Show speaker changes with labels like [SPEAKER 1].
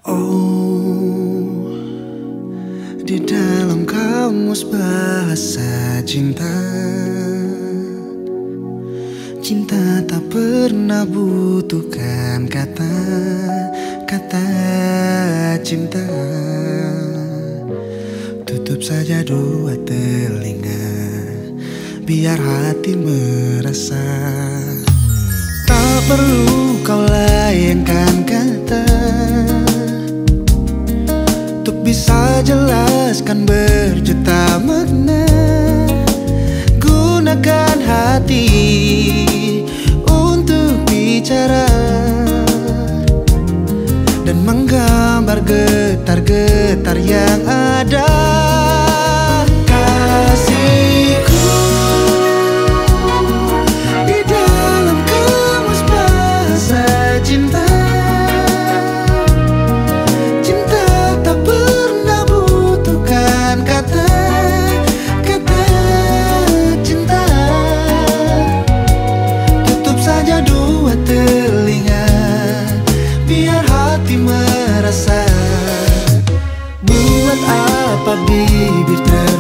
[SPEAKER 1] Oh, di dalam kamus bahasa cinta, cinta tak pernah butuhkan kata cinta. Tutup saja dua telinga, biar hati merasa. Tak perlu kau layangkan kata untuk bisa jelaskan berjuta makna. Gunakan hati untuk bicara dan menggambar getar-getar yang ada. Kasihku di dalam kamus bahasa cinta, cinta tak pernah butuhkan kata cinta. Tutup saja dua telinga, biar hati merasa. Buat apa bibir